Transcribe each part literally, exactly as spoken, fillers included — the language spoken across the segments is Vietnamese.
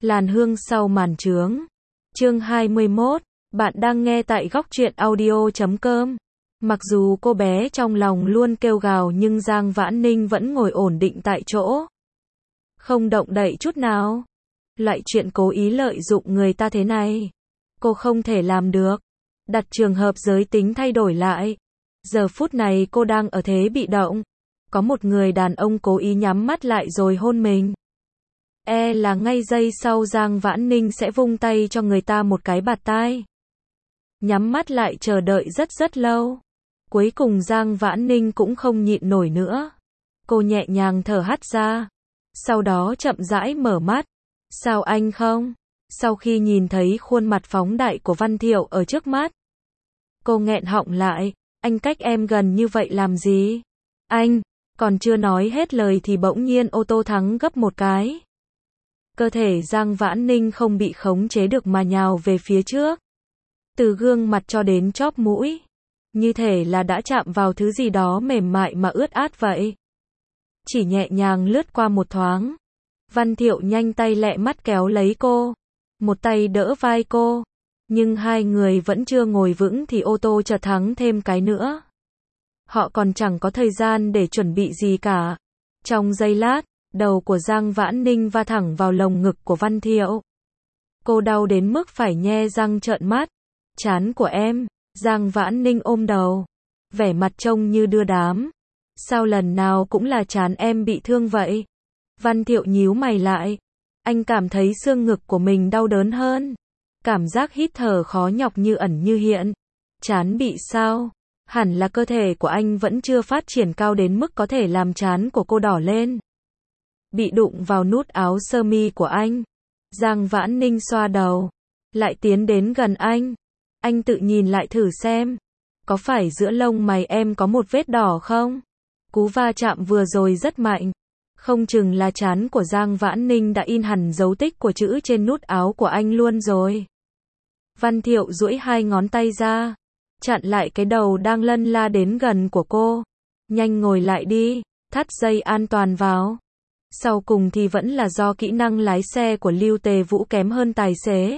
Làn hương sau màn trướng. Chương hai mươi mốt, bạn đang nghe tại góc truyện audio chấm com. Mặc dù cô bé trong lòng luôn kêu gào nhưng Giang Vãn Ninh vẫn ngồi ổn định tại chỗ. Không động đậy chút nào. Loại chuyện cố ý lợi dụng người ta thế này, cô không thể làm được. Đặt trường hợp giới tính thay đổi lại. Giờ phút này cô đang ở thế bị động. Có một người đàn ông cố ý nhắm mắt lại rồi hôn mình. E là ngay giây sau Giang Vãn Ninh sẽ vung tay cho người ta một cái bạt tai. Nhắm mắt lại chờ đợi rất rất lâu. Cuối cùng Giang Vãn Ninh cũng không nhịn nổi nữa. Cô nhẹ nhàng thở hắt ra. Sau đó chậm rãi mở mắt. Sao anh không? Sau khi nhìn thấy khuôn mặt phóng đại của Văn Thiệu ở trước mắt, cô nghẹn họng lại. Anh cách em gần như vậy làm gì? Anh, còn chưa nói hết lời thì bỗng nhiên ô tô thắng gấp một cái. Cơ thể Giang Vãn Ninh không bị khống chế được mà nhào về phía trước. Từ gương mặt cho đến chóp mũi. Như thể là đã chạm vào thứ gì đó mềm mại mà ướt át vậy. Chỉ nhẹ nhàng lướt qua một thoáng. Văn Thiệu nhanh tay lẹ mắt kéo lấy cô. Một tay đỡ vai cô. Nhưng hai người vẫn chưa ngồi vững thì ô tô chợt thắng thêm cái nữa. Họ còn chẳng có thời gian để chuẩn bị gì cả. Trong giây lát, đầu của Giang Vãn Ninh va thẳng vào lồng ngực của Văn Thiệu. Cô đau đến mức phải nhe răng trợn mắt. Trán của em. Giang Vãn Ninh ôm đầu. Vẻ mặt trông như đưa đám. Sao lần nào cũng là trán em bị thương vậy? Văn Thiệu nhíu mày lại. Anh cảm thấy xương ngực của mình đau đớn hơn. Cảm giác hít thở khó nhọc như ẩn như hiện. Trán bị sao? Hẳn là cơ thể của anh vẫn chưa phát triển cao đến mức có thể làm trán của cô đỏ lên. Bị đụng vào nút áo sơ mi của anh. Giang Vãn Ninh xoa đầu. Lại tiến đến gần anh. Anh tự nhìn lại thử xem. Có phải giữa lông mày em có một vết đỏ không? Cú va chạm vừa rồi rất mạnh. Không chừng là trán của Giang Vãn Ninh đã in hẳn dấu tích của chữ trên nút áo của anh luôn rồi. Văn Thiệu duỗi hai ngón tay ra. Chặn lại cái đầu đang lân la đến gần của cô. Nhanh ngồi lại đi. Thắt dây an toàn vào. Sau cùng thì vẫn là do kỹ năng lái xe của Lưu Tề Vũ kém hơn tài xế.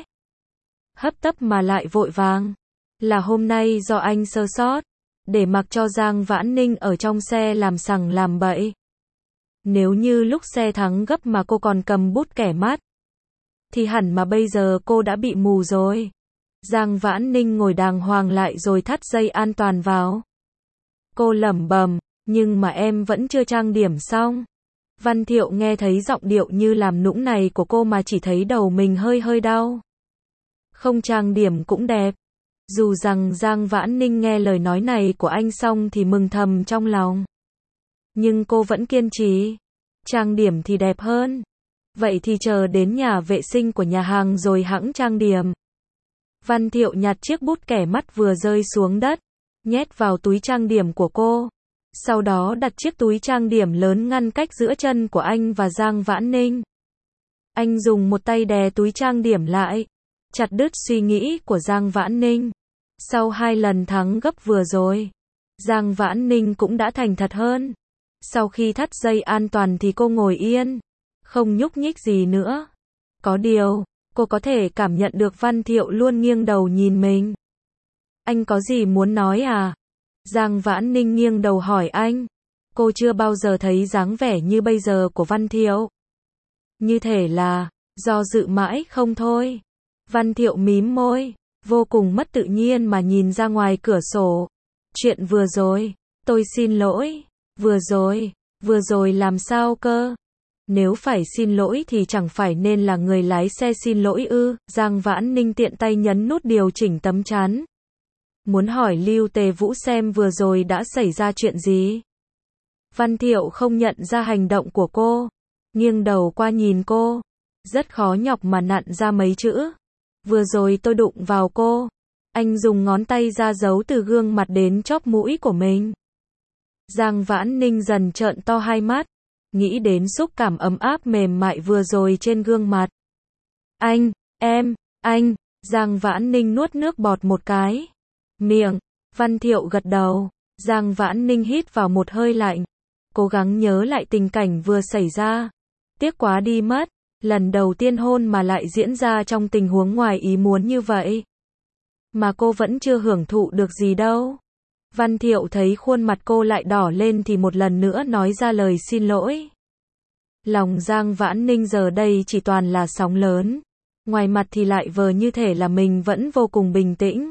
Hấp tấp mà lại vội vàng. Là hôm nay do anh sơ sót. Để mặc cho Giang Vãn Ninh ở trong xe làm sằng làm bậy. Nếu như lúc xe thắng gấp mà cô còn cầm bút kẻ mắt, thì hẳn mà bây giờ cô đã bị mù rồi. Giang Vãn Ninh ngồi đàng hoàng lại rồi thắt dây an toàn vào. Cô lẩm bẩm, nhưng mà em vẫn chưa trang điểm xong. Văn Thiệu nghe thấy giọng điệu như làm nũng này của cô mà chỉ thấy đầu mình hơi hơi đau. Không trang điểm cũng đẹp. Dù rằng Giang Vãn Ninh nghe lời nói này của anh xong thì mừng thầm trong lòng. Nhưng cô vẫn kiên trì. Trang điểm thì đẹp hơn. Vậy thì chờ đến nhà vệ sinh của nhà hàng rồi hẵng trang điểm. Văn Thiệu nhặt chiếc bút kẻ mắt vừa rơi xuống đất. Nhét vào túi trang điểm của cô. Sau đó đặt chiếc túi trang điểm lớn ngăn cách giữa chân của anh và Giang Vãn Ninh. Anh dùng một tay đè túi trang điểm lại. Chặt đứt suy nghĩ của Giang Vãn Ninh. Sau hai lần thắng gấp vừa rồi, Giang Vãn Ninh cũng đã thành thật hơn. Sau khi thắt dây an toàn thì cô ngồi yên, không nhúc nhích gì nữa. Có điều, cô có thể cảm nhận được Văn Thiệu luôn nghiêng đầu nhìn mình. Anh có gì muốn nói à? Giang Vãn Ninh nghiêng đầu hỏi anh. Cô chưa bao giờ thấy dáng vẻ như bây giờ của Văn Thiệu. Như thể là, do dự mãi không thôi. Văn Thiệu mím môi, vô cùng mất tự nhiên mà nhìn ra ngoài cửa sổ. Chuyện vừa rồi, tôi xin lỗi. Vừa rồi, vừa rồi làm sao cơ? Nếu phải xin lỗi thì chẳng phải nên là người lái xe xin lỗi ư? Giang Vãn Ninh tiện tay nhấn nút điều chỉnh tấm chắn. Muốn hỏi Lưu Tề Vũ xem vừa rồi đã xảy ra chuyện gì? Văn Thiệu không nhận ra hành động của cô. Nghiêng đầu qua nhìn cô. Rất khó nhọc mà nặn ra mấy chữ. Vừa rồi tôi đụng vào cô. Anh dùng ngón tay ra giấu từ gương mặt đến chóp mũi của mình. Giang Vãn Ninh dần trợn to hai mắt. Nghĩ đến xúc cảm ấm áp mềm mại vừa rồi trên gương mặt. Anh, em, anh. Giang Vãn Ninh nuốt nước bọt một cái. Miệng. Văn Thiệu gật đầu. Giang Vãn Ninh hít vào một hơi lạnh. Cố gắng nhớ lại tình cảnh vừa xảy ra. Tiếc quá đi mất. Lần đầu tiên hôn mà lại diễn ra trong tình huống ngoài ý muốn như vậy. Mà cô vẫn chưa hưởng thụ được gì đâu. Văn Thiệu thấy khuôn mặt cô lại đỏ lên thì một lần nữa nói ra lời xin lỗi. Lòng Giang Vãn Ninh giờ đây chỉ toàn là sóng lớn. Ngoài mặt thì lại vờ như thể là mình vẫn vô cùng bình tĩnh.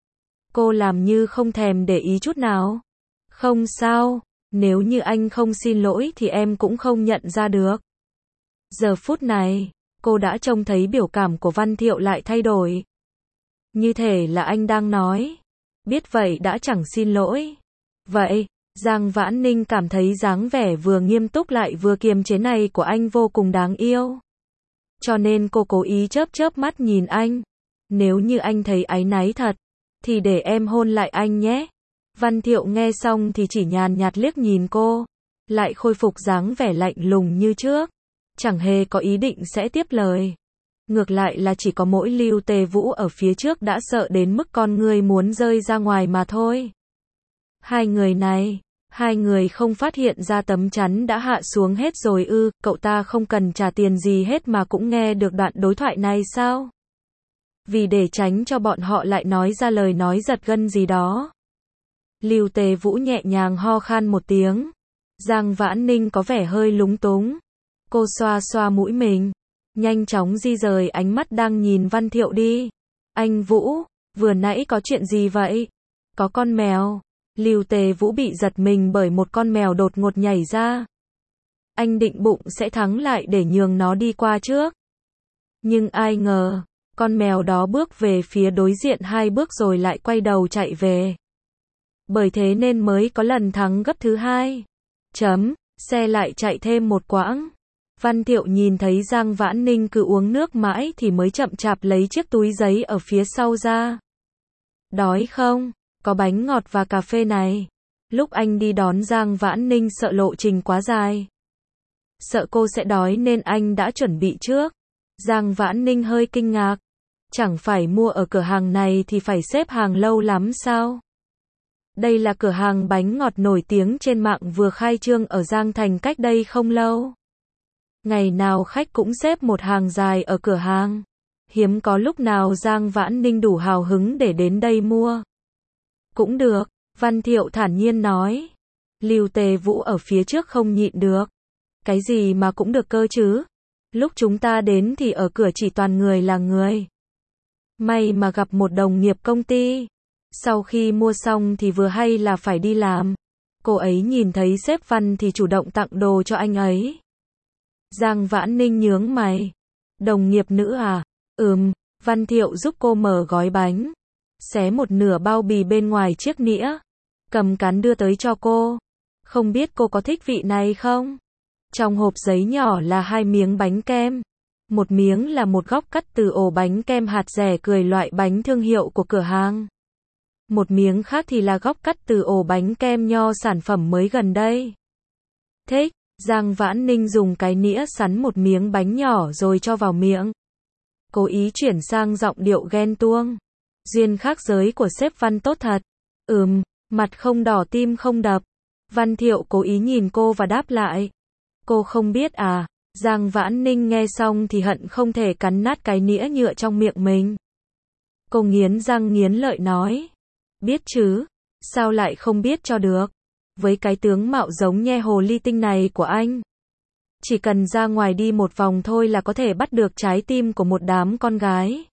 Cô làm như không thèm để ý chút nào. Không sao, nếu như anh không xin lỗi thì em cũng không nhận ra được. Giờ phút này, cô đã trông thấy biểu cảm của Văn Thiệu lại thay đổi. Như thể là anh đang nói, biết vậy đã chẳng xin lỗi. Vậy, Giang Vãn Ninh cảm thấy dáng vẻ vừa nghiêm túc lại vừa kiềm chế này của anh vô cùng đáng yêu. Cho nên cô cố ý chớp chớp mắt nhìn anh. Nếu như anh thấy áy náy thật, thì để em hôn lại anh nhé. Văn Thiệu nghe xong thì chỉ nhàn nhạt liếc nhìn cô, lại khôi phục dáng vẻ lạnh lùng như trước. Chẳng hề có ý định sẽ tiếp lời. Ngược lại là chỉ có mỗi Lưu Tề Vũ ở phía trước đã sợ đến mức con người muốn rơi ra ngoài mà thôi. Hai người này, hai người không phát hiện ra tấm chắn đã hạ xuống hết rồi ư, cậu ta không cần trả tiền gì hết mà cũng nghe được đoạn đối thoại này sao? Vì để tránh cho bọn họ lại nói ra lời nói giật gân gì đó. Lưu Tề Vũ nhẹ nhàng ho khan một tiếng. Giang Vãn Ninh có vẻ hơi lúng túng. Cô xoa xoa mũi mình, nhanh chóng di rời ánh mắt đang nhìn Văn Thiệu đi. Anh Vũ, vừa nãy có chuyện gì vậy? Có con mèo. Lưu Tề Vũ bị giật mình bởi một con mèo đột ngột nhảy ra. Anh định bụng sẽ thắng lại để nhường nó đi qua trước. Nhưng ai ngờ, con mèo đó bước về phía đối diện hai bước rồi lại quay đầu chạy về. Bởi thế nên mới có lần thắng gấp thứ hai. Chấm, xe lại chạy thêm một quãng. Văn Thiệu nhìn thấy Giang Vãn Ninh cứ uống nước mãi thì mới chậm chạp lấy chiếc túi giấy ở phía sau ra. Đói không? Có bánh ngọt và cà phê này. Lúc anh đi đón Giang Vãn Ninh sợ lộ trình quá dài. Sợ cô sẽ đói nên anh đã chuẩn bị trước. Giang Vãn Ninh hơi kinh ngạc. Chẳng phải mua ở cửa hàng này thì phải xếp hàng lâu lắm sao? Đây là cửa hàng bánh ngọt nổi tiếng trên mạng vừa khai trương ở Giang Thành cách đây không lâu. Ngày nào khách cũng xếp một hàng dài ở cửa hàng. Hiếm có lúc nào Giang Vãn Ninh đủ hào hứng để đến đây mua. Cũng được, Văn Thiệu thản nhiên nói. Lưu Tề Vũ ở phía trước không nhịn được. Cái gì mà cũng được cơ chứ? Lúc chúng ta đến thì ở cửa chỉ toàn người là người. May mà gặp một đồng nghiệp công ty. Sau khi mua xong thì vừa hay là phải đi làm. Cô ấy nhìn thấy sếp Văn thì chủ động tặng đồ cho anh ấy. Giang Vãn Ninh nhướng mày. Đồng nghiệp nữ à? Ừm, Văn Thiệu giúp cô mở gói bánh. Xé một nửa bao bì bên ngoài chiếc nĩa. Cầm cán đưa tới cho cô. Không biết cô có thích vị này không? Trong hộp giấy nhỏ là hai miếng bánh kem. Một miếng là một góc cắt từ ổ bánh kem hạt rẻ cười loại bánh thương hiệu của cửa hàng. Một miếng khác thì là góc cắt từ ổ bánh kem nho sản phẩm mới gần đây. Thích, Giang Vãn Ninh dùng cái nĩa sắn một miếng bánh nhỏ rồi cho vào miệng. Cố ý chuyển sang giọng điệu ghen tuông. Duyên khác giới của sếp Văn tốt thật. Ừm, mặt không đỏ tim không đập. Văn Thiệu cố ý nhìn cô và đáp lại. Cô không biết à? Giang Vãn Ninh nghe xong thì hận không thể cắn nát cái nĩa nhựa trong miệng mình. Cô nghiến răng nghiến lợi nói. Biết chứ, sao lại không biết cho được. Với cái tướng mạo giống nhe hồ ly tinh này của anh. Chỉ cần ra ngoài đi một vòng thôi là có thể bắt được trái tim của một đám con gái.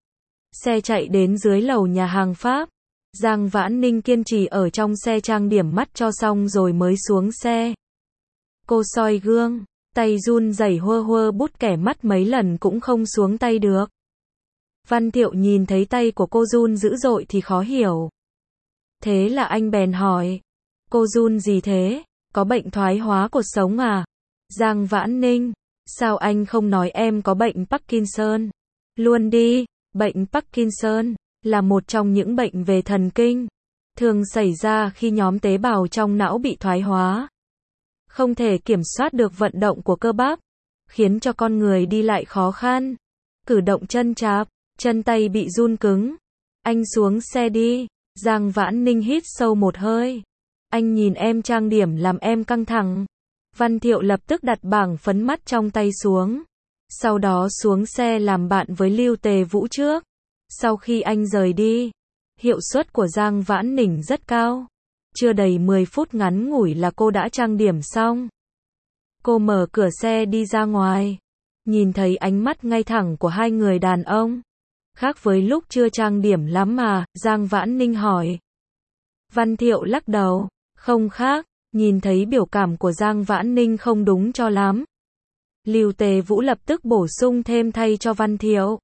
Xe chạy đến dưới lầu nhà hàng Pháp. Giang Vãn Ninh kiên trì ở trong xe trang điểm mắt cho xong rồi mới xuống xe. Cô soi gương, tay run rẩy hơ hơ bút kẻ mắt mấy lần cũng không xuống tay được. Văn Thiệu nhìn thấy tay của cô run dữ dội thì khó hiểu. Thế là anh bèn hỏi. Cô run gì thế? Có bệnh thoái hóa cột sống à? Giang Vãn Ninh, sao anh không nói em có bệnh Parkinson? Luôn đi, bệnh Parkinson là một trong những bệnh về thần kinh. Thường xảy ra khi nhóm tế bào trong não bị thoái hóa. Không thể kiểm soát được vận động của cơ bắp. Khiến cho con người đi lại khó khăn. Cử động chân chạp, chân tay bị run cứng. Anh xuống xe đi. Giang Vãn Ninh hít sâu một hơi. Anh nhìn em trang điểm làm em căng thẳng. Văn Thiệu lập tức đặt bảng phấn mắt trong tay xuống. sau đó xuống xe làm bạn với Lưu Tề Vũ trước. Sau khi anh rời đi, hiệu suất của Giang Vãn Nỉnh rất cao. Chưa đầy mười phút ngắn ngủi là cô đã trang điểm xong. Cô mở cửa xe đi ra ngoài, nhìn thấy ánh mắt ngay thẳng của hai người đàn ông. Khác với lúc chưa trang điểm lắm mà, Giang Vãn Ninh hỏi. Văn Thiệu lắc đầu, không khác, nhìn thấy biểu cảm của Giang Vãn Ninh không đúng cho lắm. Lưu Tề Vũ lập tức bổ sung thêm thay cho Văn Thiệu.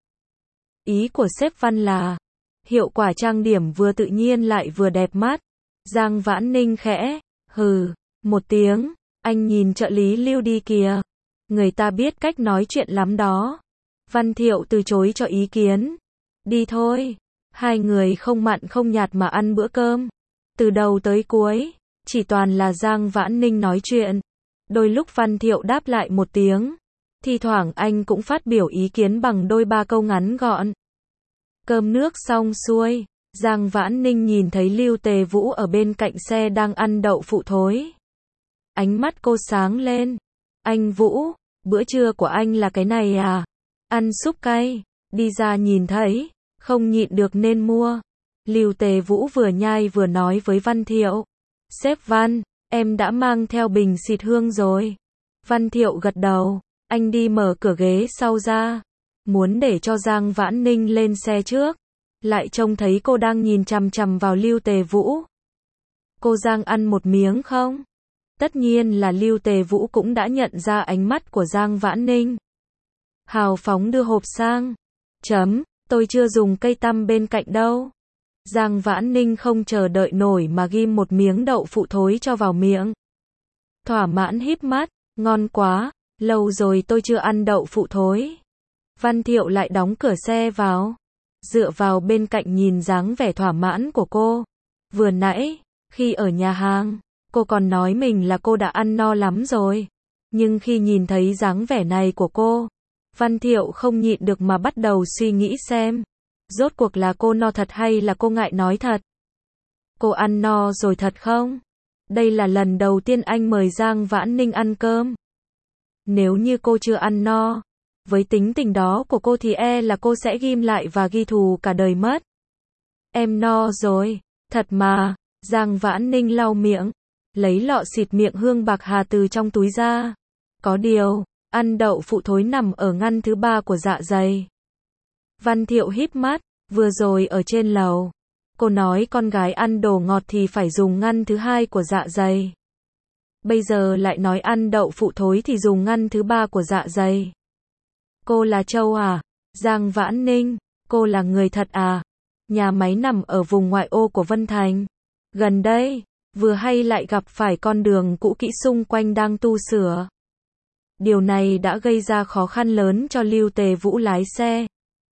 Ý của sếp Văn là, hiệu quả trang điểm vừa tự nhiên lại vừa đẹp mắt. Giang Vãn Ninh khẽ, hừ, một tiếng, anh nhìn trợ lý Lưu đi kìa. Người ta biết cách nói chuyện lắm đó. Văn Thiệu từ chối cho ý kiến. Đi thôi. Hai người không mặn không nhạt mà ăn bữa cơm. Từ đầu tới cuối, chỉ toàn là Giang Vãn Ninh nói chuyện. Đôi lúc Văn Thiệu đáp lại một tiếng. Thi thoảng anh cũng phát biểu ý kiến bằng đôi ba câu ngắn gọn. Cơm nước xong xuôi, Giang Vãn Ninh nhìn thấy Lưu Tề Vũ ở bên cạnh xe đang ăn đậu phụ thối. Ánh mắt cô sáng lên. Anh Vũ, bữa trưa của anh là cái này à? Ăn súp cay, đi ra nhìn thấy, không nhịn được nên mua. Lưu Tề Vũ vừa nhai vừa nói với Văn Thiệu. Sếp Văn, em đã mang theo bình xịt hương rồi. Văn Thiệu gật đầu, anh đi mở cửa ghế sau ra. Muốn để cho Giang Vãn Ninh lên xe trước. Lại trông thấy cô đang nhìn chằm chằm vào Lưu Tề Vũ. Cô Giang ăn một miếng không? Tất nhiên là Lưu Tề Vũ cũng đã nhận ra ánh mắt của Giang Vãn Ninh. Hào phóng đưa hộp sang. Chấm, tôi chưa dùng cây tăm bên cạnh đâu. Giang Vãn Ninh không chờ đợi nổi mà ghim một miếng đậu phụ thối cho vào miệng. Thỏa mãn híp mắt, ngon quá, lâu rồi tôi chưa ăn đậu phụ thối. Văn Thiệu lại đóng cửa xe vào. Dựa vào bên cạnh nhìn dáng vẻ thỏa mãn của cô. Vừa nãy, khi ở nhà hàng, cô còn nói mình là cô đã ăn no lắm rồi. Nhưng khi nhìn thấy dáng vẻ này của cô, Văn Thiệu không nhịn được mà bắt đầu suy nghĩ xem. Rốt cuộc là cô no thật hay là cô ngại nói thật? Cô ăn no rồi thật không? Đây là lần đầu tiên anh mời Giang Vãn Ninh ăn cơm. Nếu như cô chưa ăn no, với tính tình đó của cô thì e là cô sẽ ghim lại và ghi thù cả đời mất. Em no rồi, thật mà. Giang Vãn Ninh lau miệng, lấy lọ xịt miệng hương bạc hà từ trong túi ra. Có điều, ăn đậu phụ thối nằm ở ngăn thứ ba của dạ dày. Văn Thiệu híp mắt, vừa rồi ở trên lầu, cô nói con gái ăn đồ ngọt thì phải dùng ngăn thứ hai của dạ dày. Bây giờ lại nói ăn đậu phụ thối thì dùng ngăn thứ ba của dạ dày. Cô là Châu à? Giang Vãn Ninh, cô là người thật à? Nhà máy nằm ở vùng ngoại ô của Vân Thành. Gần đây, vừa hay lại gặp phải con đường cũ kỹ xung quanh đang tu sửa. Điều này đã gây ra khó khăn lớn cho Lưu Tề Vũ lái xe.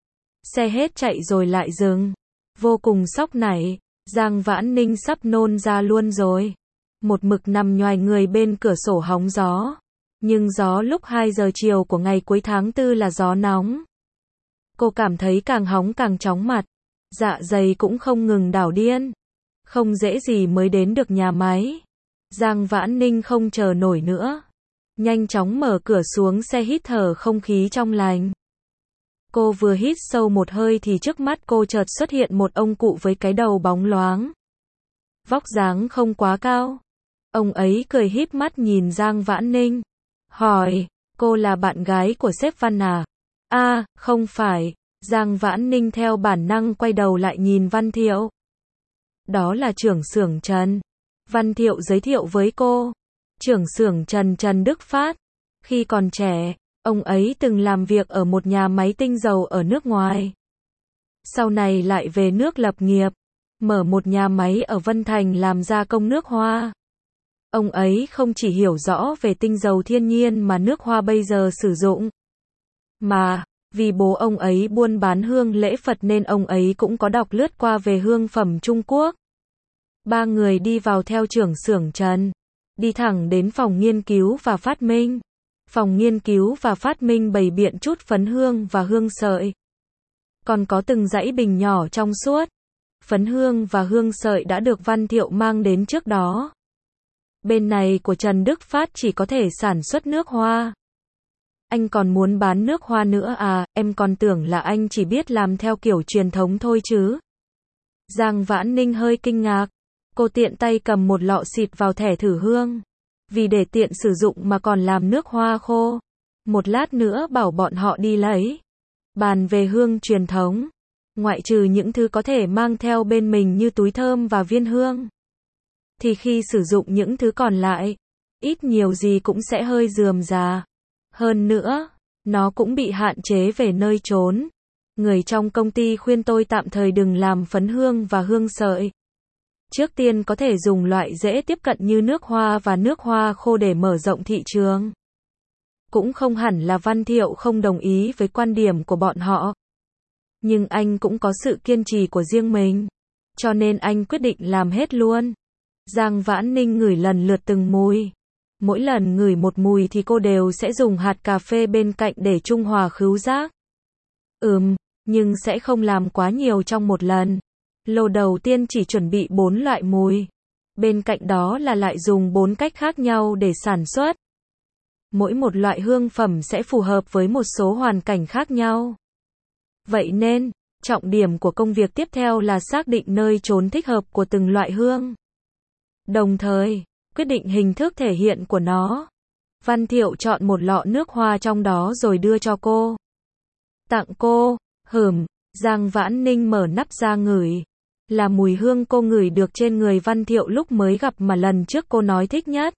Xe hết chạy rồi lại dừng. Vô cùng sốc nảy, Giang Vãn Ninh sắp nôn ra luôn rồi. Một mực nằm nhoài người bên cửa sổ hóng gió. Nhưng gió lúc hai giờ chiều của ngày cuối tháng tư là gió nóng. Cô cảm thấy càng hóng càng chóng mặt. Dạ dày cũng không ngừng đảo điên. Không dễ gì mới đến được nhà máy. Giang Vãn Ninh không chờ nổi nữa. Nhanh chóng mở cửa xuống xe hít thở không khí trong lành. Cô vừa hít sâu một hơi thì trước mắt cô chợt xuất hiện một ông cụ với cái đầu bóng loáng. Vóc dáng không quá cao. Ông ấy cười híp mắt nhìn Giang Vãn Ninh. Hỏi, cô là bạn gái của sếp Văn à? À, không phải. Giang Vãn Ninh theo bản năng quay đầu lại nhìn Văn Thiệu. Đó là trưởng xưởng Trần. Văn Thiệu giới thiệu với cô. Trưởng xưởng Trần Trần Đức Phát. Khi còn trẻ, ông ấy từng làm việc ở một nhà máy tinh dầu ở nước ngoài. Sau này lại về nước lập nghiệp, mở một nhà máy ở Vân Thành làm gia công nước hoa. Ông ấy không chỉ hiểu rõ về tinh dầu thiên nhiên mà nước hoa bây giờ sử dụng, mà vì bố ông ấy buôn bán hương lễ Phật nên ông ấy cũng có đọc lướt qua về hương phẩm Trung Quốc. Ba người đi vào theo trưởng xưởng Trần, đi thẳng đến phòng nghiên cứu và phát minh. Phòng nghiên cứu và phát minh bày biện chút phấn hương và hương sợi. Còn có từng dãy bình nhỏ trong suốt. Phấn hương và hương sợi đã được Văn Thiệu mang đến trước đó. Bên này của Trần Đức Phát chỉ có thể sản xuất nước hoa. Anh còn muốn bán nước hoa nữa à, em còn tưởng là anh chỉ biết làm theo kiểu truyền thống thôi chứ. Giang Vãn Ninh hơi kinh ngạc. Cô tiện tay cầm một lọ xịt vào thẻ thử hương. Vì để tiện sử dụng mà còn làm nước hoa khô. Một lát nữa bảo bọn họ đi lấy. Bàn về hương truyền thống. Ngoại trừ những thứ có thể mang theo bên mình như túi thơm và viên hương. Thì khi sử dụng những thứ còn lại, ít nhiều gì cũng sẽ hơi rườm rà. Hơn nữa, nó cũng bị hạn chế về nơi trốn. Người trong công ty khuyên tôi tạm thời đừng làm phấn hương và hương sợi. Trước tiên có thể dùng loại dễ tiếp cận như nước hoa và nước hoa khô để mở rộng thị trường. Cũng không hẳn là Văn Thiệu không đồng ý với quan điểm của bọn họ. Nhưng anh cũng có sự kiên trì của riêng mình. Cho nên anh quyết định làm hết luôn. Giang Vãn Ninh ngửi lần lượt từng mùi. Mỗi lần ngửi một mùi thì cô đều sẽ dùng hạt cà phê bên cạnh để trung hòa khứu giác. Ừm, nhưng sẽ không làm quá nhiều trong một lần. Lô đầu tiên chỉ chuẩn bị bốn loại mùi. Bên cạnh đó là lại dùng bốn cách khác nhau để sản xuất. Mỗi một loại hương phẩm sẽ phù hợp với một số hoàn cảnh khác nhau. Vậy nên, trọng điểm của công việc tiếp theo là xác định nơi trốn thích hợp của từng loại hương. Đồng thời, quyết định hình thức thể hiện của nó. Văn Thiệu chọn một lọ nước hoa trong đó rồi đưa cho cô. Tặng cô, hửm, Giang Vãn Ninh mở nắp ra ngửi. Là mùi hương cô ngửi được trên người Văn Thiệu lúc mới gặp mà lần trước cô nói thích nhất.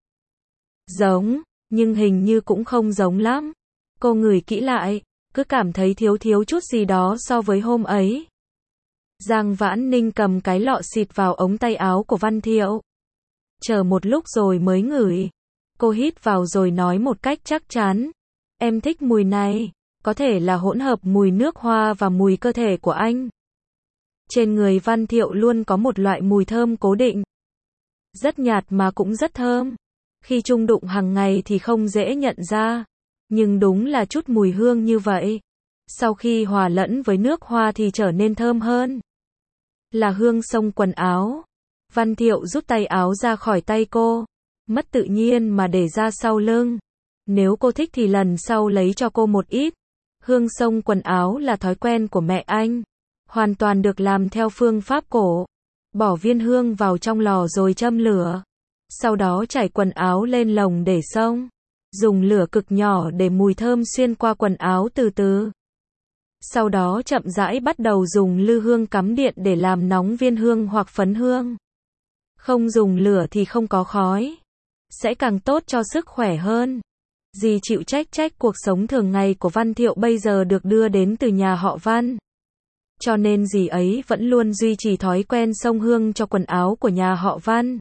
Giống, nhưng hình như cũng không giống lắm. Cô ngửi kỹ lại, cứ cảm thấy thiếu thiếu chút gì đó so với hôm ấy. Giang Vãn Ninh cầm cái lọ xịt vào ống tay áo của Văn Thiệu. Chờ một lúc rồi mới ngửi. Cô hít vào rồi nói một cách chắc chắn. Em thích mùi này, có thể là hỗn hợp mùi nước hoa và mùi cơ thể của anh. Trên người Văn Thiệu luôn có một loại mùi thơm cố định. Rất nhạt mà cũng rất thơm. Khi chung đụng hàng ngày thì không dễ nhận ra. Nhưng đúng là chút mùi hương như vậy. Sau khi hòa lẫn với nước hoa thì trở nên thơm hơn. Là hương xông quần áo. Văn Thiệu rút tay áo ra khỏi tay cô. Mất tự nhiên mà để ra sau lưng. Nếu cô thích thì lần sau lấy cho cô một ít. Hương xông quần áo là thói quen của mẹ anh. Hoàn toàn được làm theo phương pháp cổ. Bỏ viên hương vào trong lò rồi châm lửa. Sau đó trải quần áo lên lồng để xông. Dùng lửa cực nhỏ để mùi thơm xuyên qua quần áo từ từ. Sau đó chậm rãi bắt đầu dùng lư hương cắm điện để làm nóng viên hương hoặc phấn hương. Không dùng lửa thì không có khói. Sẽ càng tốt cho sức khỏe hơn. Dì chịu trách trách cuộc sống thường ngày của Văn Thiệu bây giờ được đưa đến từ nhà họ Văn. Cho nên dì ấy vẫn luôn duy trì thói quen xông hương cho quần áo của nhà họ Văn.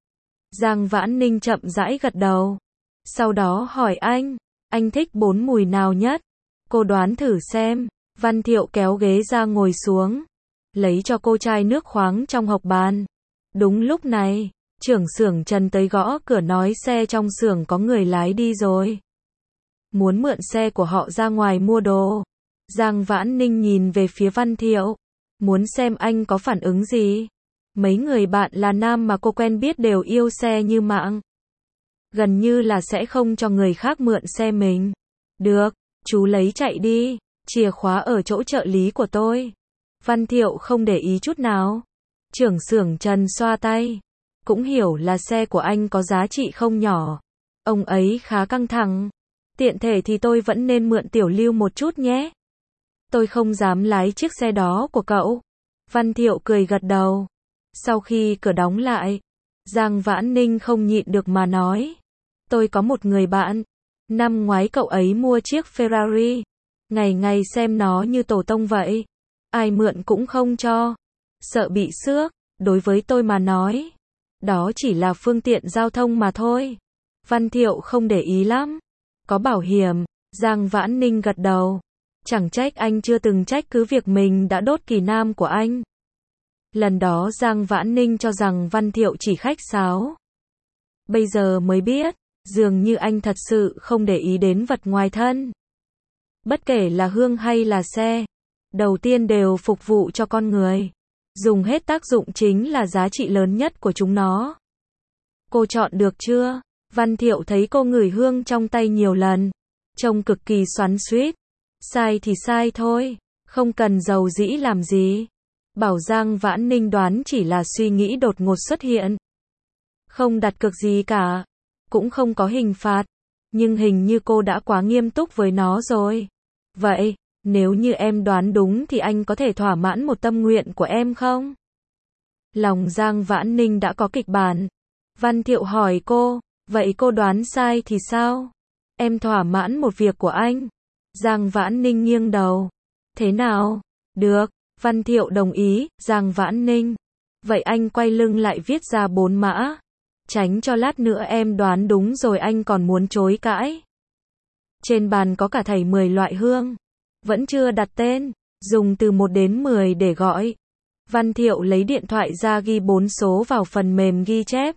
Giang Vãn Ninh chậm rãi gật đầu. Sau đó hỏi anh, anh thích bốn mùi nào nhất? Cô đoán thử xem. Văn Thiệu kéo ghế ra ngồi xuống. Lấy cho cô chai nước khoáng trong hộc bàn. Đúng lúc này, trưởng xưởng Trần tới gõ cửa nói xe trong xưởng có người lái đi rồi. Muốn mượn xe của họ ra ngoài mua đồ. Giang Vãn Ninh nhìn về phía Văn Thiệu. Muốn xem anh có phản ứng gì. Mấy người bạn là nam mà cô quen biết đều yêu xe như mạng. Gần như là sẽ không cho người khác mượn xe mình. Được, chú lấy chạy đi. Chìa khóa ở chỗ trợ lý của tôi. Văn Thiệu không để ý chút nào. Trưởng xưởng Trần xoa tay. Cũng hiểu là xe của anh có giá trị không nhỏ. Ông ấy khá căng thẳng. Tiện thể thì tôi vẫn nên mượn Tiểu Lưu một chút nhé. Tôi không dám lái chiếc xe đó của cậu. Văn Thiệu cười gật đầu. Sau khi cửa đóng lại, Giang Vãn Ninh không nhịn được mà nói. Tôi có một người bạn. Năm ngoái cậu ấy mua chiếc Ferrari. Ngày ngày xem nó như tổ tông vậy. Ai mượn cũng không cho. Sợ bị xước. Đối với tôi mà nói. Đó chỉ là phương tiện giao thông mà thôi. Văn Thiệu không để ý lắm. Có bảo hiểm. Giang Vãn Ninh gật đầu. Chẳng trách anh chưa từng trách cứ việc mình đã đốt kỳ nam của anh. Lần đó Giang Vãn Ninh cho rằng Văn Thiệu chỉ khách sáo. Bây giờ mới biết, dường như anh thật sự không để ý đến vật ngoài thân. Bất kể là hương hay là xe, đầu tiên đều phục vụ cho con người. Dùng hết tác dụng chính là giá trị lớn nhất của chúng nó. Cô chọn được chưa? Văn Thiệu thấy cô ngửi hương trong tay nhiều lần. trông cực kỳ xoắn xuýt. Sai thì sai thôi, không cần giàu dĩ làm gì. Bảo Giang Vãn Ninh đoán chỉ là suy nghĩ đột ngột xuất hiện. Không đặt cược gì cả, cũng không có hình phạt, nhưng hình như cô đã quá nghiêm túc với nó rồi. Vậy, nếu như em đoán đúng thì anh có thể thỏa mãn một tâm nguyện của em không? Lòng Giang Vãn Ninh đã có kịch bản. Văn Thiệu hỏi cô, vậy cô đoán sai thì sao? Em thỏa mãn một việc của anh. Giang Vãn Ninh nghiêng đầu. Thế nào? Được, Văn Thiệu đồng ý. Giang Vãn Ninh. Vậy anh quay lưng lại viết ra bốn mã. Tránh cho lát nữa em đoán đúng rồi anh còn muốn chối cãi. Trên bàn có cả thảy mười loại hương. Vẫn chưa đặt tên, dùng từ một đến mười để gọi. Văn Thiệu lấy điện thoại ra ghi bốn số vào phần mềm ghi chép.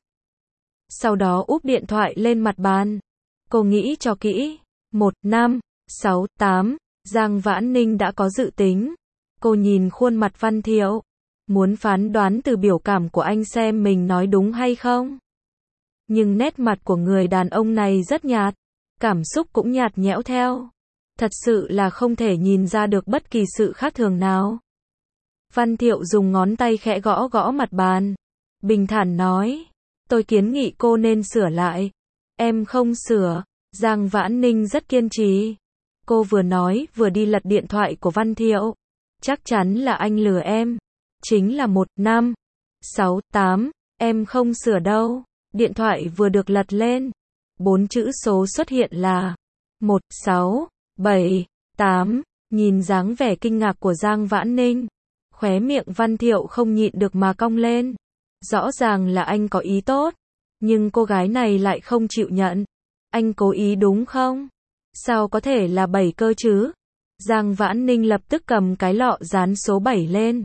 Sau đó úp điện thoại lên mặt bàn. Cô nghĩ cho kỹ. một, năm, sáu, tám. Giang Vãn Ninh đã có dự tính. Cô nhìn khuôn mặt Văn Thiệu. Muốn phán đoán từ biểu cảm của anh xem mình nói đúng hay không. Nhưng nét mặt của người đàn ông này rất nhạt. Cảm xúc cũng nhạt nhẽo theo. Thật sự là không thể nhìn ra được bất kỳ sự khác thường nào. Văn Thiệu dùng ngón tay khẽ gõ gõ mặt bàn. Bình thản nói. Tôi kiến nghị cô nên sửa lại. Em không sửa. Giang Vãn Ninh rất kiên trì. Cô vừa nói vừa đi lật điện thoại của Văn Thiệu. Chắc chắn là anh lừa em. Chính là một, năm, sáu, tám. Em không sửa đâu. Điện thoại vừa được lật lên. Bốn chữ số xuất hiện là một, sáu, bảy, tám. Nhìn dáng vẻ kinh ngạc của Giang Vãn Ninh. Khóe miệng Văn Thiệu không nhịn được mà cong lên. Rõ ràng là anh có ý tốt. Nhưng cô gái này lại không chịu nhận. Anh cố ý đúng không? Sao có thể là bảy cơ chứ? Giang Vãn Ninh lập tức cầm cái lọ dán số bảy lên.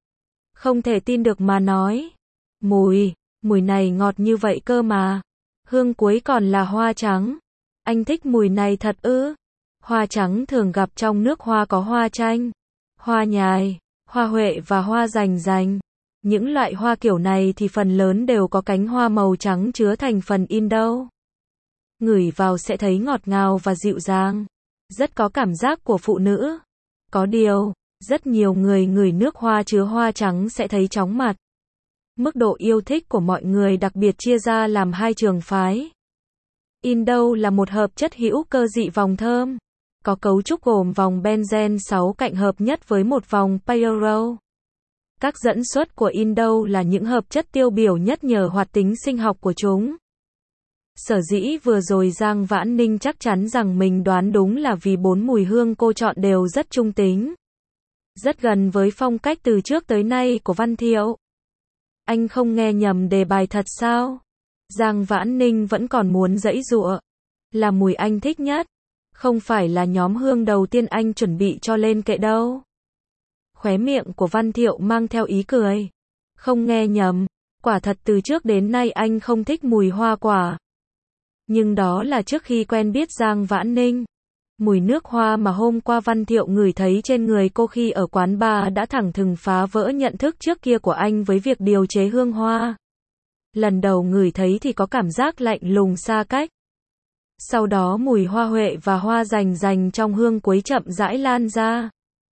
Không thể tin được mà nói. Mùi, mùi này ngọt như vậy cơ mà. Hương cuối còn là hoa trắng. Anh thích mùi này thật ư? Hoa trắng thường gặp trong nước hoa có hoa chanh, hoa nhài, hoa huệ và hoa rành rành. Những loại hoa kiểu này thì phần lớn đều có cánh hoa màu trắng chứa thành phần indole. Ngửi vào sẽ thấy ngọt ngào và dịu dàng. Rất có cảm giác của phụ nữ. Có điều, rất nhiều người ngửi nước hoa chứa hoa trắng sẽ thấy chóng mặt. Mức độ yêu thích của mọi người đặc biệt chia ra làm hai trường phái. Indole là một hợp chất hữu cơ dị vòng thơm. Có cấu trúc gồm vòng benzen sáu cạnh hợp nhất với một vòng pyro. Các dẫn xuất của indole là những hợp chất tiêu biểu nhất nhờ hoạt tính sinh học của chúng. Sở dĩ vừa rồi Giang Vãn Ninh chắc chắn rằng mình đoán đúng là vì bốn mùi hương cô chọn đều rất trung tính. Rất gần với phong cách từ trước tới nay của Văn Thiệu. Anh không nghe nhầm đề bài thật sao? Giang Vãn Ninh vẫn còn muốn giãy giụa. Là mùi anh thích nhất. Không phải là nhóm hương đầu tiên anh chuẩn bị cho lên kệ đâu. Khóe miệng của Văn Thiệu mang theo ý cười. Không nghe nhầm. Quả thật từ trước đến nay anh không thích mùi hoa quả. Nhưng đó là trước khi quen biết Giang Vãn Ninh. Mùi nước hoa mà hôm qua Văn Thiệu ngửi thấy trên người cô khi ở quán bar đã thẳng thừng phá vỡ nhận thức trước kia của anh với việc điều chế hương hoa. Lần đầu ngửi thấy thì có cảm giác lạnh lùng xa cách. Sau đó mùi hoa huệ và hoa rành rành trong hương quấy chậm rãi lan ra.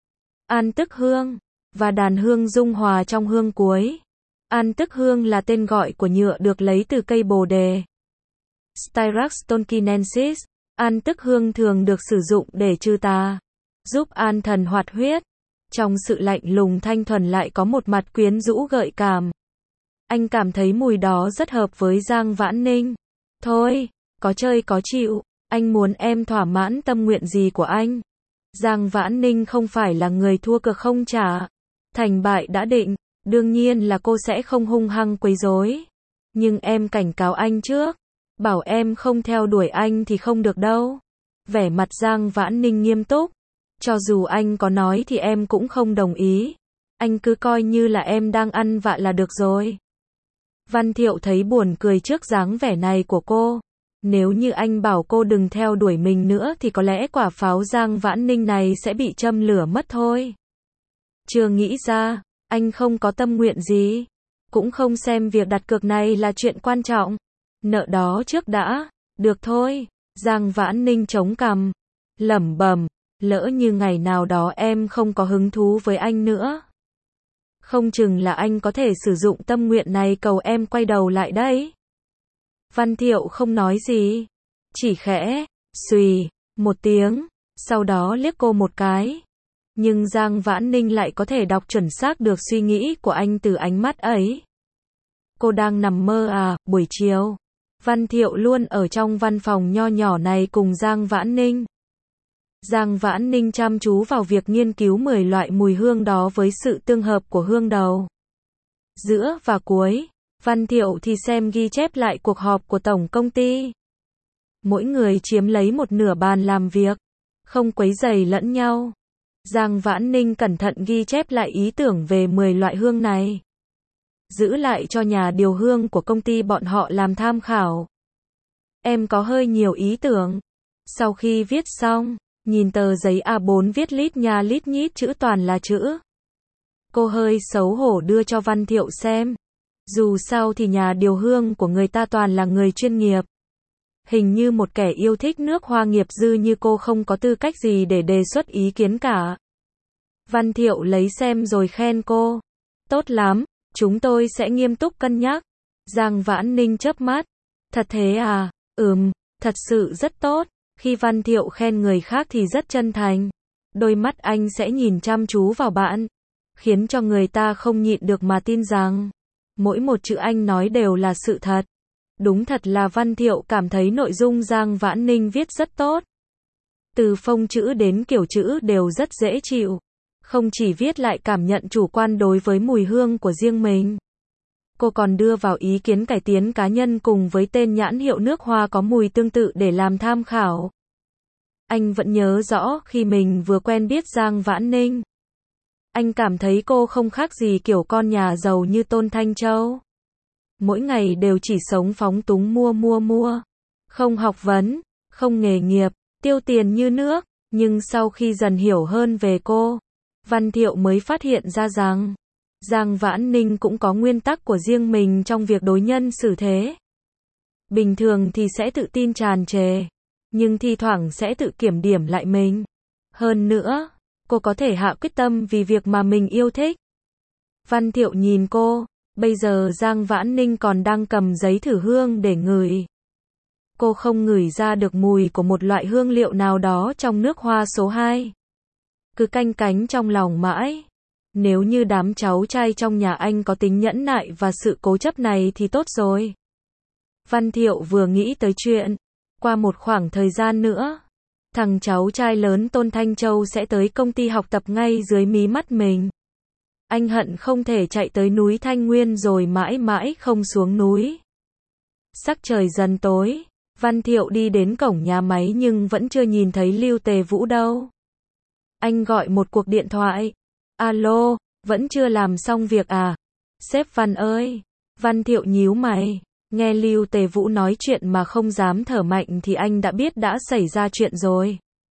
An tức hương và đàn hương dung hòa trong hương quấy. An tức hương là tên gọi của nhựa được lấy từ cây bồ đề. Styrax tonkinensis. An tức hương thường được sử dụng để trừ tà, giúp an thần hoạt huyết. Trong sự lạnh lùng thanh thuần lại có một mặt quyến rũ gợi cảm. Anh cảm thấy mùi đó rất hợp với Giang Vãn Ninh. Thôi, có chơi có chịu, anh muốn em thỏa mãn tâm nguyện gì của anh. Giang Vãn Ninh không phải là người thua cược không trả. Thành bại đã định, đương nhiên là cô sẽ không hung hăng quấy rối. Nhưng em cảnh cáo anh trước. Bảo em không theo đuổi anh thì không được đâu. Vẻ mặt Giang Vãn Ninh nghiêm túc. Cho dù anh có nói thì em cũng không đồng ý. Anh cứ coi như là em đang ăn vạ là được rồi. Văn Thiệu thấy buồn cười trước dáng vẻ này của cô. Nếu như anh bảo cô đừng theo đuổi mình nữa thì có lẽ quả pháo Giang Vãn Ninh này sẽ bị châm lửa mất thôi. Chưa nghĩ ra, anh không có tâm nguyện gì. Cũng không xem việc đặt cược này là chuyện quan trọng. Nợ đó trước đã. Được thôi. Giang Vãn Ninh chống cằm. lẩm bẩm, lỡ như ngày nào đó em không có hứng thú với anh nữa. Không chừng là anh có thể sử dụng tâm nguyện này cầu em quay đầu lại đấy. Văn Thiệu không nói gì, chỉ khẽ, xùy, một tiếng, sau đó liếc cô một cái. Nhưng Giang Vãn Ninh lại có thể đọc chuẩn xác được suy nghĩ của anh từ ánh mắt ấy. Cô đang nằm mơ à, buổi chiều. Văn Thiệu luôn ở trong văn phòng nho nhỏ này cùng Giang Vãn Ninh. Giang Vãn Ninh chăm chú vào việc nghiên cứu mười loại mùi hương đó với sự tương hợp của hương đầu, giữa và cuối. Văn Thiệu thì xem ghi chép lại cuộc họp của tổng công ty. Mỗi người chiếm lấy một nửa bàn làm việc, không quấy rầy lẫn nhau. Giang Vãn Ninh cẩn thận ghi chép lại ý tưởng về mười loại hương này, giữ lại cho nhà điều hương của công ty bọn họ làm tham khảo. Em có hơi nhiều ý tưởng. Sau khi viết xong, nhìn tờ giấy A bốn viết lít nha lít nhít chữ toàn là chữ. Cô hơi xấu hổ đưa cho Văn Thiệu xem. Dù sao thì nhà điều hương của người ta toàn là người chuyên nghiệp. Hình như một kẻ yêu thích nước hoa nghiệp dư như cô không có tư cách gì để đề xuất ý kiến cả. Văn Thiệu lấy xem rồi khen cô. Tốt lắm, chúng tôi sẽ nghiêm túc cân nhắc. Giang Vãn Ninh chớp mắt. Thật thế à? Ừm, thật sự rất tốt. Khi Văn Thiệu khen người khác thì rất chân thành. Đôi mắt anh sẽ nhìn chăm chú vào bạn, khiến cho người ta không nhịn được mà tin rằng mỗi một chữ anh nói đều là sự thật. Đúng thật là Văn Thiệu cảm thấy nội dung Giang Vãn Ninh viết rất tốt. Từ phông chữ đến kiểu chữ đều rất dễ chịu. Không chỉ viết lại cảm nhận chủ quan đối với mùi hương của riêng mình. Cô còn đưa vào ý kiến cải tiến cá nhân cùng với tên nhãn hiệu nước hoa có mùi tương tự để làm tham khảo. Anh vẫn nhớ rõ khi mình vừa quen biết Giang Vãn Ninh. Anh cảm thấy cô không khác gì kiểu con nhà giàu như Tôn Thanh Châu. Mỗi ngày đều chỉ sống phóng túng mua mua mua. Không học vấn, không nghề nghiệp, tiêu tiền như nước. Nhưng sau khi dần hiểu hơn về cô, Văn Thiệu mới phát hiện ra rằng Giang Vãn Ninh cũng có nguyên tắc của riêng mình trong việc đối nhân xử thế. Bình thường thì sẽ tự tin tràn trề, nhưng thi thoảng sẽ tự kiểm điểm lại mình. Hơn nữa, cô có thể hạ quyết tâm vì việc mà mình yêu thích. Văn Thiệu nhìn cô, bây giờ Giang Vãn Ninh còn đang cầm giấy thử hương để ngửi. Cô không ngửi ra được mùi của một loại hương liệu nào đó trong nước hoa số hai. Cứ canh cánh trong lòng mãi. Nếu như đám cháu trai trong nhà anh có tính nhẫn nại và sự cố chấp này thì tốt rồi. Văn Thiệu vừa nghĩ tới chuyện, qua một khoảng thời gian nữa, thằng cháu trai lớn Tôn Thanh Châu sẽ tới công ty học tập ngay dưới mí mắt mình. Anh hận không thể chạy tới núi Thanh Nguyên rồi mãi mãi không xuống núi. Sắc trời dần tối, Văn Thiệu đi đến cổng nhà máy nhưng vẫn chưa nhìn thấy Lưu Tề Vũ đâu. Anh gọi một cuộc điện thoại. Alo, vẫn chưa làm xong việc à? Sếp Văn ơi. Văn Thiệu nhíu mày. Nghe Lưu Tề Vũ nói chuyện mà không dám thở mạnh thì anh đã biết đã xảy ra chuyện rồi.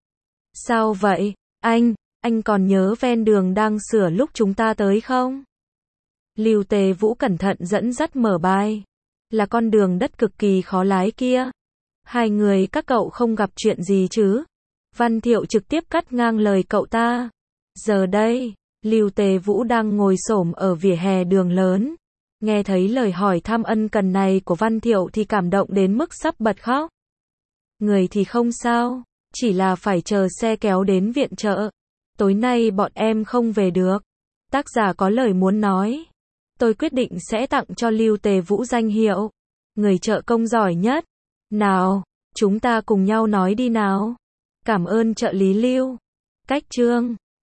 Sao vậy? Anh, anh còn nhớ ven đường đang sửa lúc chúng ta tới không? Lưu Tề Vũ cẩn thận dẫn dắt mở bài. Là con đường đất cực kỳ khó lái kia. Hai người các cậu không gặp chuyện gì chứ? Văn Thiệu trực tiếp cắt ngang lời cậu ta. Giờ đây, Lưu Tề Vũ đang ngồi xổm ở vỉa hè đường lớn. Nghe thấy lời hỏi thăm ân cần này của Văn Thiệu thì cảm động đến mức sắp bật khóc. Người thì không sao, chỉ là phải chờ xe kéo đến viện trợ. Tối nay bọn em không về được. Tác giả có lời muốn nói. Tôi quyết định sẽ tặng cho Lưu Tề Vũ danh hiệu người trợ công giỏi nhất. Nào, chúng ta cùng nhau nói đi nào. Cảm ơn trợ lý Lưu. Cách chương